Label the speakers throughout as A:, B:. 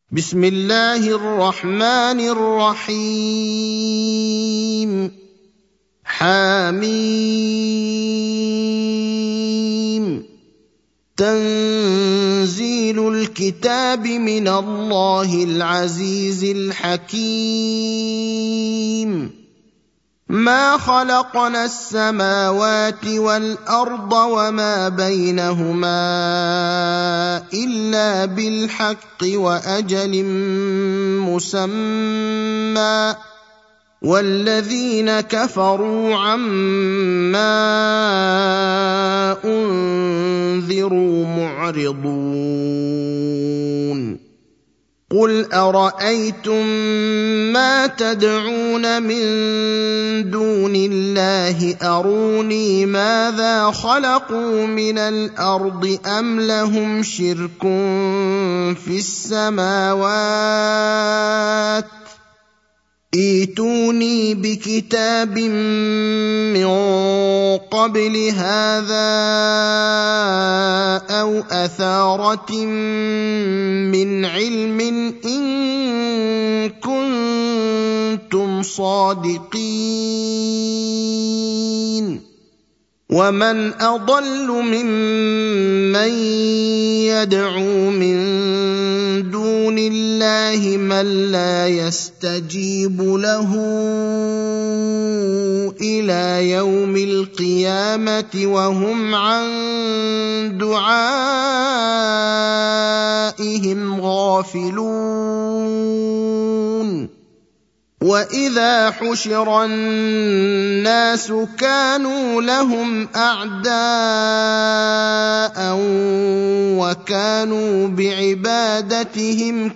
A: بسم الله الرحمن الرحيم حميم تنزيل الكتاب من الله العزيز الحكيم ما خلقنا السماوات والأرض وما بينهما إلا بالحق وأجل مسمى والذين كفروا عما أنذروا معرضون قل أرأيتم ما تدعون من دون الله أروني ماذا خلقوا من الأرض أم لهم شرك في السماوات ائتوني بكتاب من قبل هذا أو أثارة من علم إن كنتم صادقين ومن أضل ممن يدعو من دون الله من لا يستجيب له إلى يوم القيامة وهم عن دعائهم غافلون وإذا حشر الناس كانوا لهم أعداء وكانوا بعبادتهم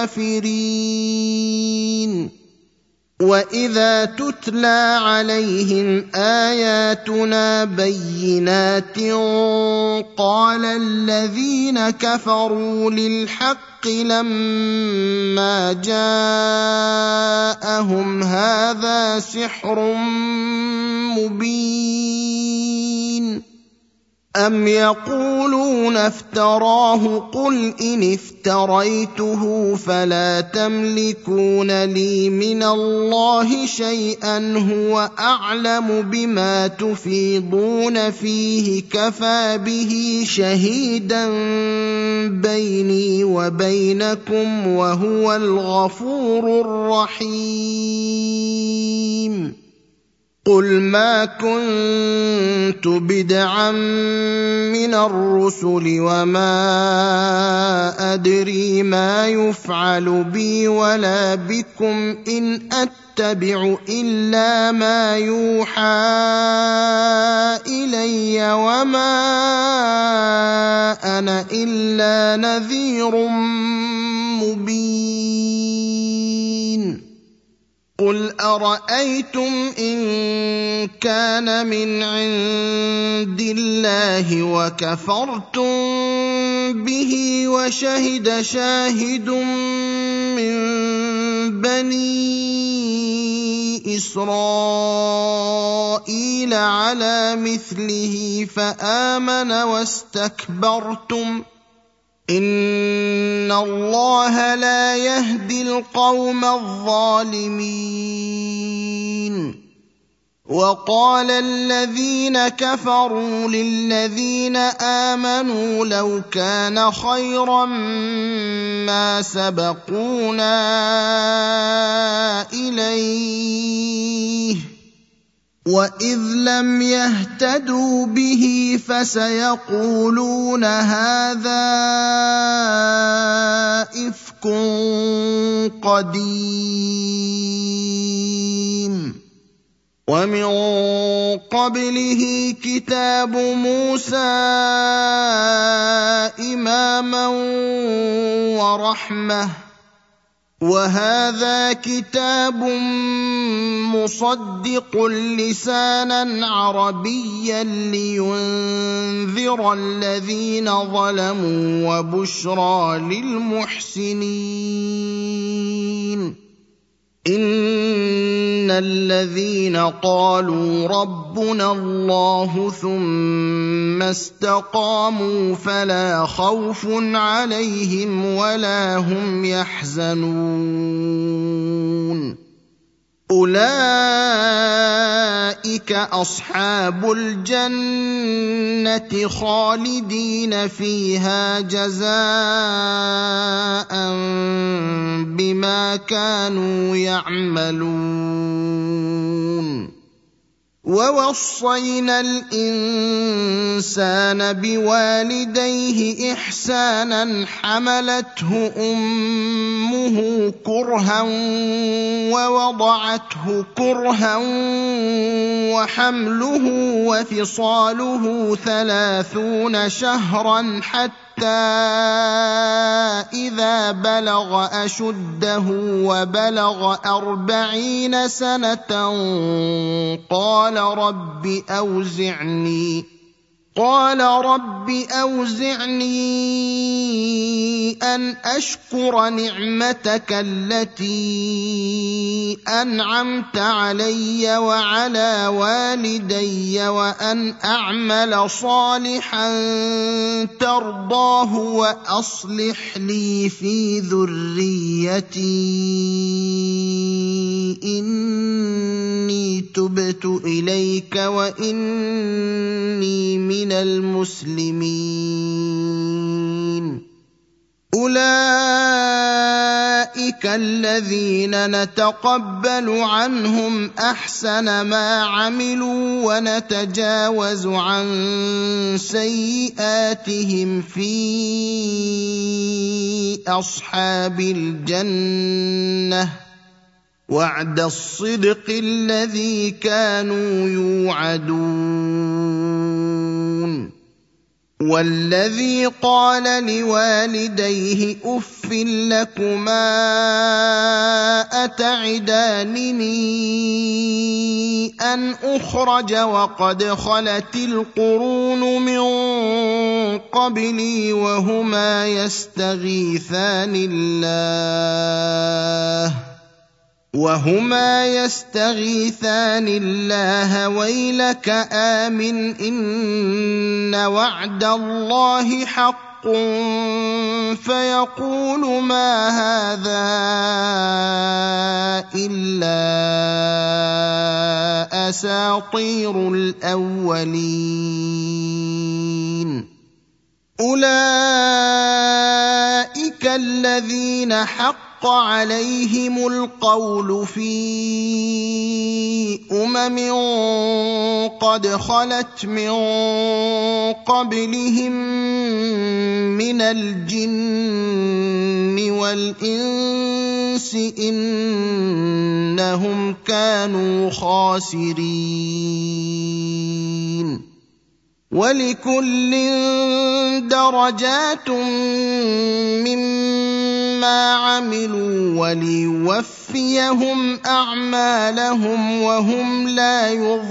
A: كافرين وإذا تتلى عليهم آياتنا بينات قال الذين كفروا للحق لما جاءهم هذا سحر مبين أم يقولون افتراه قل إن افتريته فلا تملكون لي من الله شيئا هو أعلم بما تفيضون فيه كفى به شهيدا بيني وبينكم وهو الغفور الرحيم قل ما كنت بدعا من الرسل وما أدري ما يفعل بي ولا بكم إن أتبع إلا ما يوحى إلي وما أنا إلا نذير مبين قل أرأيتم إن كان من عند الله وكفرتم به وشهد شاهد من بني إسرائيل على مثله فآمن واستكبرتم إن الله لا يهدي القوم الظالمين وقال الذين كفروا للذين آمنوا لو كان خيرا ما سبقونا إليه وإذ لم يهتدوا به فسيقولون هذا إفك قديم ومن قبله كتاب موسى إماما ورحمة وهذا كتاب مصدق لسانا عربيا لينذر الذين ظلموا وبشرى للمحسنين إن الذين قالوا ربنا الله ثم استقاموا فلا خوف عليهم ولا هم يحزنون أولئك أصحاب الجنة خالدين فيها جزاء بما كانوا يعملون ووصينا الإنسان بوالديه إحسانا حملته أمه كرها ووضعته كرها وحمله وفصاله 30 شهرا حتى إذا بلغ أشده وبلغ 40 سنة قال رب أوزعني أن أشكر نعمتك التي أنعمت علي وعلى والدي وأن أعمل صالحا ترضاه وأصلح لي في ذريتي إني تبت إليك وإني من المسلمين أولئك الذين نتقبل عنهم أحسن ما عملوا ونتجاوز عن سيئاتهم في أصحاب الجنة وعد الصدق الذي كانوا يوعدون والذي قال لوالديه أف لكما أتعدانني أن أخرج وقد خلت القرون من قبلي وهما يستغيثان الله ويلك آمن إن وعد الله حق فيقول ما هذا إلا أساطير الأولين أولئك الذين حق عليهم القول في قد خلت من قبلهم من الجن والإنس إنهم كانوا خاسرين ولكل درجات مما عملوا وليوفيهم أعمالهم وهم لا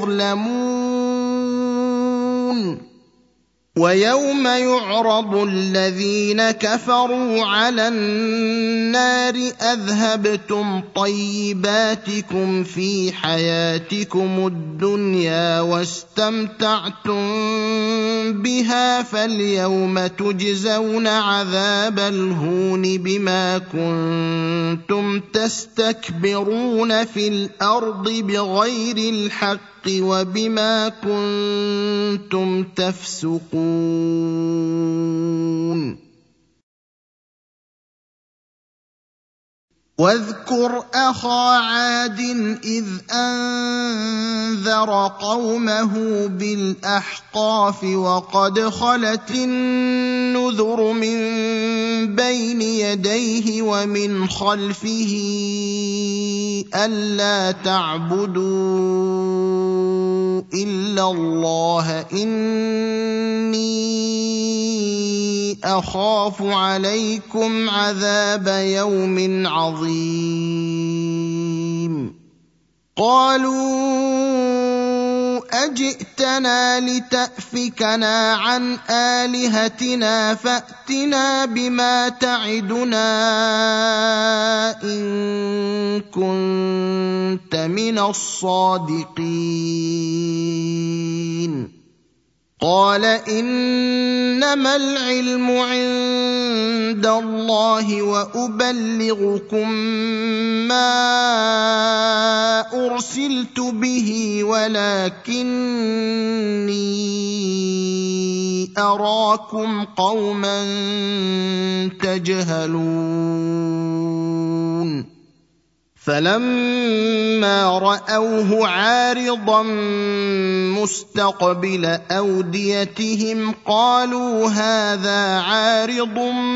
A: يظلمون ويوم يعرض الذين كفروا على النار أذهبتم طيباتكم في حياتكم الدنيا واستمتعتم بها فاليوم تجزون عذاب الهون بما كنتم تستكبرون في الأرض بغير الحق وبما كنتم تفسقون واذكر أخا عاد إذ أنذر قومه بالأحقاف وقد خلت النذر من بين يديه ومن خلفه ألا تعبدوا إلا الله إني أخاف عليكم عذاب يوم عظيم قالوا أجئتنا لتأفكنا عن آلهتنا فأتنا بما تعدنا إن كنت من الصادقين قال إنما العلم عند الله وأبلغكم ما أرسلت به ولكني أراكم قوما تجهلون فلما رأوه عارضا مستقبل أوديتهم قالوا هذا عارض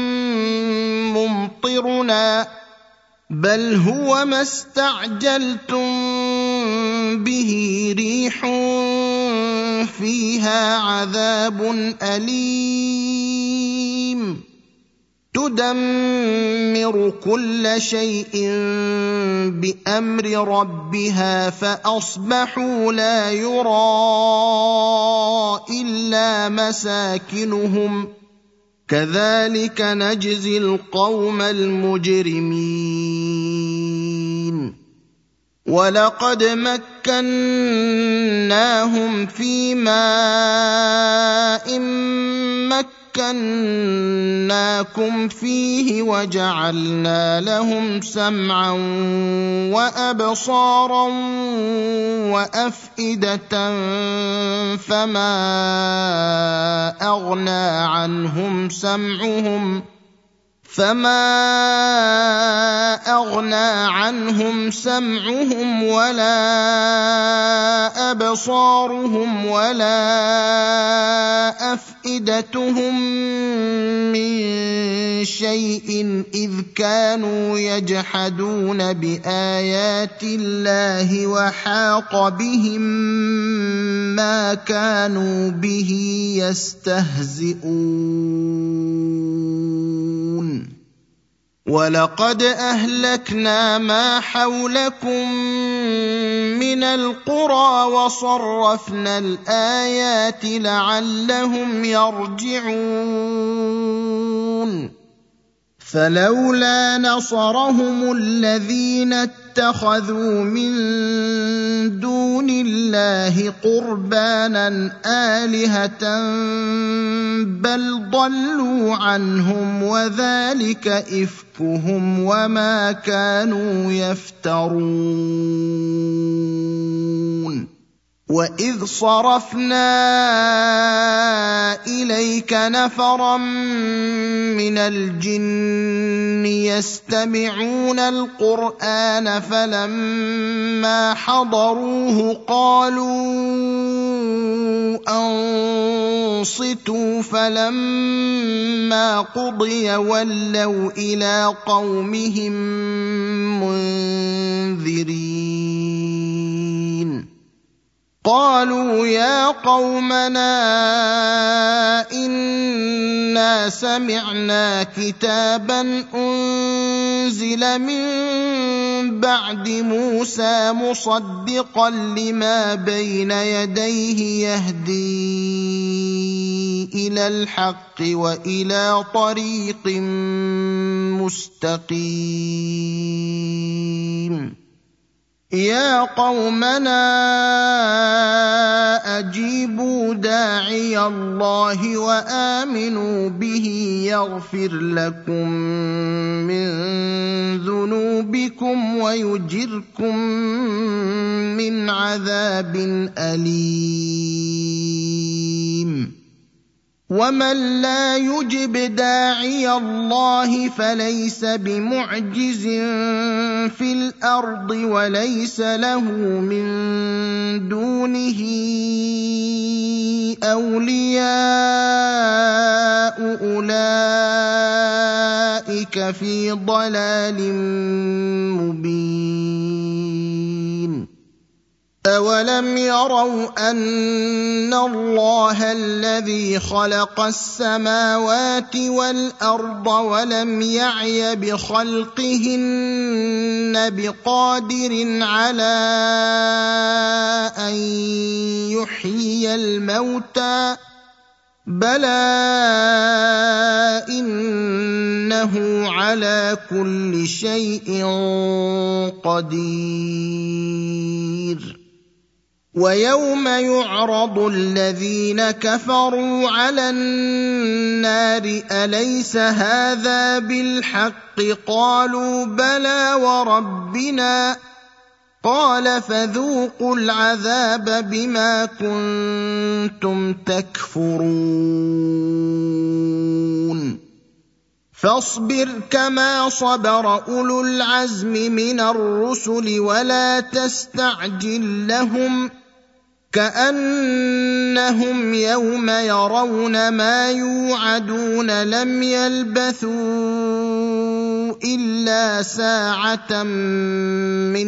A: ممطرنا بل هو ما استعجلتم به ريح فيها عذاب أليم تدمر كل شيء بأمر ربها فأصبحوا لا يرى إلا مساكنهم كذلك نجزي القوم المجرمين ولقد مكناهم في ماء مكناكم فيه وجعلنا لهم سمعا وأبصارا وأفئدة فما أغنى عنهم سمعهم ولا أبصارهم ولا أفئدتهم من شيء إذ كانوا يجحدون بآيات الله وحاق بهم ما كانوا به يستهزئون ولقد أهلكنا ما حولكم من القرى وصرفنا الآيات لعلهم يرجعون فلولا نصرهم الذين اتخذوا من دون الله قربانا آلهة بل ضلوا عنهم وذلك إفكهم وما كانوا يفترون وإذ صرفنا إليك نفرا من الجن يستمعون القرآن فلما حضروه قالوا أنصتوا فلما قضي ولوا إلى قومهم منذرين قالوا يا قومنا إنا سمعنا كتابا أنزل من بعد موسى مصدقا لما بين يديه يهدي إلى الحق وإلى طريق مستقيم يا قومنا أجيبوا داعي الله وآمنوا به يغفر لكم من ذنوبكم ويجركم من عذاب أليم ومن لا يجب داعي الله فليس بمعجز في الأرض وليس له من دونه أولياء أولئك في ضلال مبين أولم يروا أن الله الذي خلق السماوات والأرض ولم يعي بخلقهن بقادر على أن يحيي الموتى بلى إنه على كل شيء قدير ويوم يعرض الذين كفروا على النار أليس هذا بالحق قالوا بلى وربنا قال فذوقوا العذاب بما كنتم تكفرون فاصبر كما صبر أولو العزم من الرسل ولا تستعجل لهم كأنهم يوم يرون ما يوعدون لم يلبثوا إلا ساعة من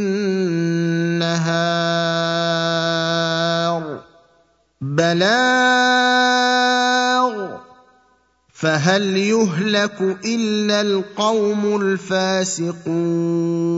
A: نهار بلاغ فهل يهلك إلا القوم الفاسقون